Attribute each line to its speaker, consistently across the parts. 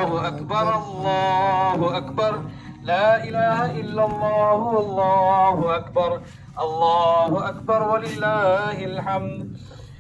Speaker 1: الله أكبر الله أكبر لا إله إلا الله الله أكبر الله أكبر ولله الحمد.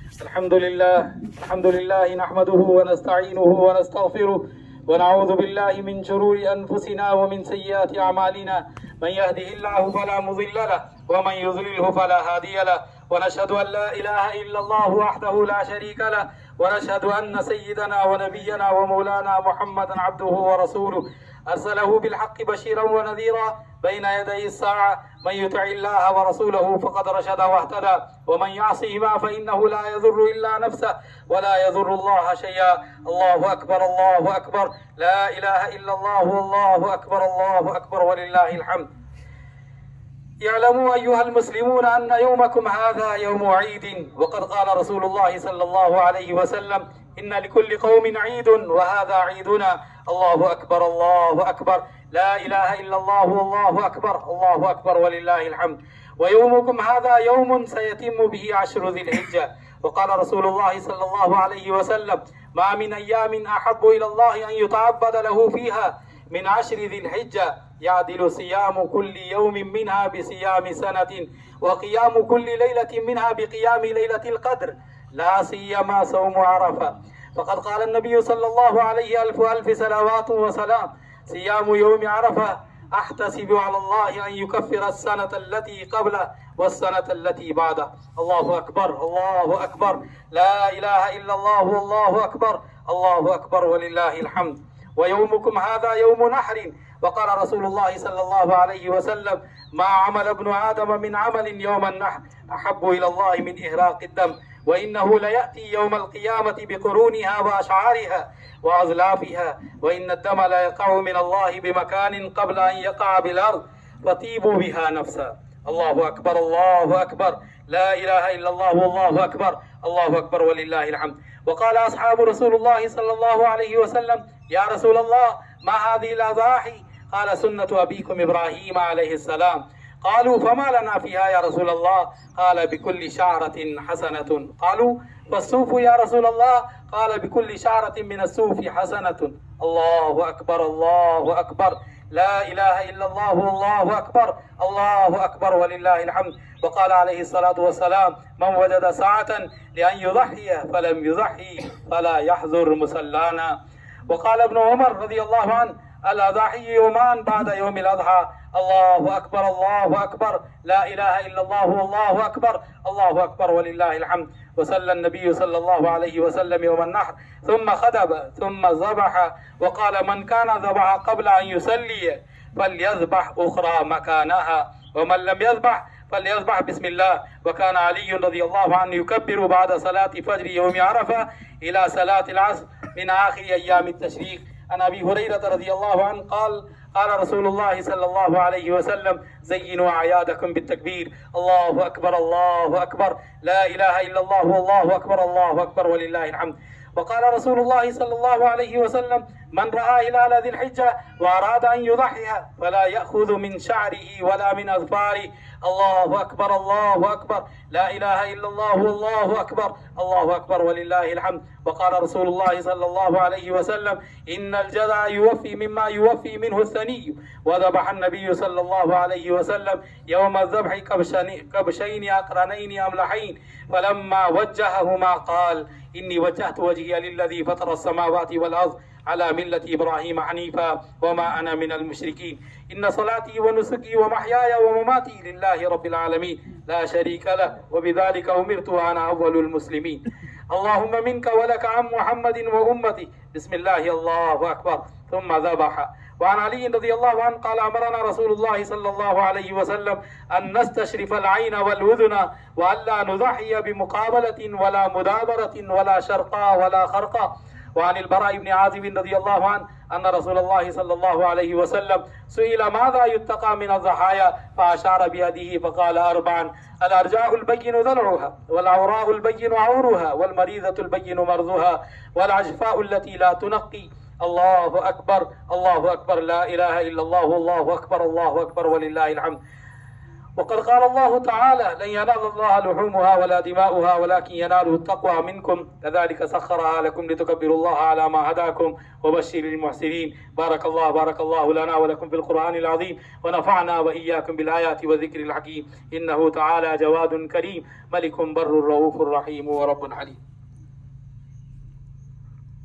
Speaker 1: الحمد لله نحمده ونستعينه ونستغفره ونعوذ بالله من شرور أنفسنا ومن سيئات أعمالنا. من يهده الله فلا مضل له ومن يضلله فلا هادي له، ونشهد أن لا إله إلا الله وحده لا شريك له، ونشهد أن سيدنا ونبينا ومولانا محمدا عبده ورسوله أرسله بالحق بشيرا ونذيرا بين يدي الساعة. من يطع الله ورسوله فقد رشد واهتدى، ومن يعصهما فإنه لا يضر إلا نفسه ولا يضر الله شيئا. الله أكبر الله أكبر لا إله إلا الله والله أكبر الله أكبر ولله الحمد. اعلموا أيها المسلمون أن يومكم هذا يوم عيد، وقد قال رسول الله صلى الله عليه وسلم: إن لكل قوم عيد وهذا عيدنا. الله أكبر الله أكبر لا إله إلا الله والله أكبر الله أكبر ولله الحمد. ويومكم هذا يوم سيتم به 10 ذي الحجة، وقال رسول الله صلى الله عليه وسلم: ما من أيام أحب إلى الله أن يتعبد له فيها من 10 ذي الحجة يعدل صيام كل يوم منها بصيام سنة، وقيام كل ليلة منها بقيام ليلة القدر، لا سيما صوم عرفة. فقد قال النبي صلى الله عليه ألف صلوات وسلام: صيام يوم عرفة أحتسب على الله أن يكفر السنة التي قبله والسنة التي بعده. الله أكبر الله أكبر لا إله إلا الله والله أكبر الله أكبر ولله الحمد. ويومكم هذا يوم نحر، وقال رسول الله صلى الله عليه وسلم: ما عمل ابن آدم من عمل يوم النحر أحب إلى الله من إهراق الدم، وإنه ليأتي يوم القيامة بقرونها وأشعارها وأزلافها، وإن الدم لا يقع من الله بمكان قبل أن يقع بالأرض فطيبوا بها نفسا. الله أكبر الله أكبر لا إله إلا الله والله أكبر الله أكبر ولله الحمد. وقال أصحاب رسول الله صلى الله عليه وسلم: يا رسول الله ما هذه الأضاحي؟ قال: سنة أبيكم إبراهيم عليه السلام. قالوا: فما لنا فيها يا رسول الله؟ قال: بكل شعرة حسنة. قالوا: فالصوف يا رسول الله؟ قال: بكل شعرة من الصوف حسنة. الله أكبر الله أكبر لا إله إلا الله والله أكبر الله أكبر ولله الحمد. وقال عليه الصلاة والسلام: من وجد ساعة لأن يضحي فلم يضحي فلا يحضر مصلانا. وقال ابن عمر رضي الله عنه: الأضاحي يومان بعد يوم الأضحى. الله أكبر الله أكبر لا إله إلا الله والله أكبر الله أكبر ولله الحمد. وصلى النبي صلى الله عليه وسلم يوم النحر ثم خطب ثم ذبح، وقال: من كان ذبح قبل أن يصلي فليذبح أخرى مكانها، ومن لم يذبح فليذبح بسم الله. وكان علي رضي الله عنه يكبر بعد صلاة فجر يوم عرفة إلى صلاة العصر من آخر أيام التشريق. عن أبي هريرة رضي الله عنه قال رسول الله صلى الله عليه وسلم: زينوا أعيادكم بالتكبير. الله أكبر الله أكبر لا إله إلا الله والله أكبر الله أكبر ولله الحمد. وقال رسول الله صلى الله عليه وسلم: من رأى هلال ذي الحجة وأراد أن يضحي فلا يأخذ من شعره ولا من أظفاره. الله أكبر الله أكبر لا إله إلا الله والله أكبر الله أكبر ولله الحمد. وقال رسول الله صلى الله عليه وسلم: إن الجذع يوفي مما يوفي منه الثني. وذبح النبي صلى الله عليه وسلم يوم الذبح كبشين أقرنين أملحين، فلما وجههما قال: إني وجهت وجهي للذي فطر السماوات والأرض على ملة إبراهيم حنيفا وما أنا من المشركين. إن صلاتي ونسكي ومحياي ومماتي لله رب العالمين لا شريك له، وبذلك أمرت وأنا أول المسلمين. اللهم منك ولك عن محمد وأمتي. بسم الله الله أكبر ثم ذبح. وعن علي رضي الله عنه قال: أمرنا رسول الله صلى الله عليه وسلم أن نستشرف العين والأذن، وألا نضحي بمقابلة ولا مدابرة ولا شرقاء ولا خرقاء. وعن البراء بن عازب رضي الله عنه أن رسول الله صلى الله عليه وسلم سئل: ماذا يتقى من الضحايا؟ فأشار بيده فقال: 4: الأرجاء البين ذلعها، والعوراء البين عورها، والمريضة البين مرضها، والعجفاء التي لا تنقي. الله أكبر الله أكبر لا إله إلا الله والله أكبر الله أكبر ولله الحمد. وقد قال الله تعالى لن ينال الله لحومها ولا دماؤها ولكن يناله التقوى منكم كذلك سخرها لكم لتكبروا الله على ما هداكم وبشر المحسنين. بارك الله لنا ولكم في القرآن العظيم ونفعنا وإياكم بالآيات والذكر الحكيم. إنه تعالى جواد كريم ملك بر رؤوف رحيم ورب حليم.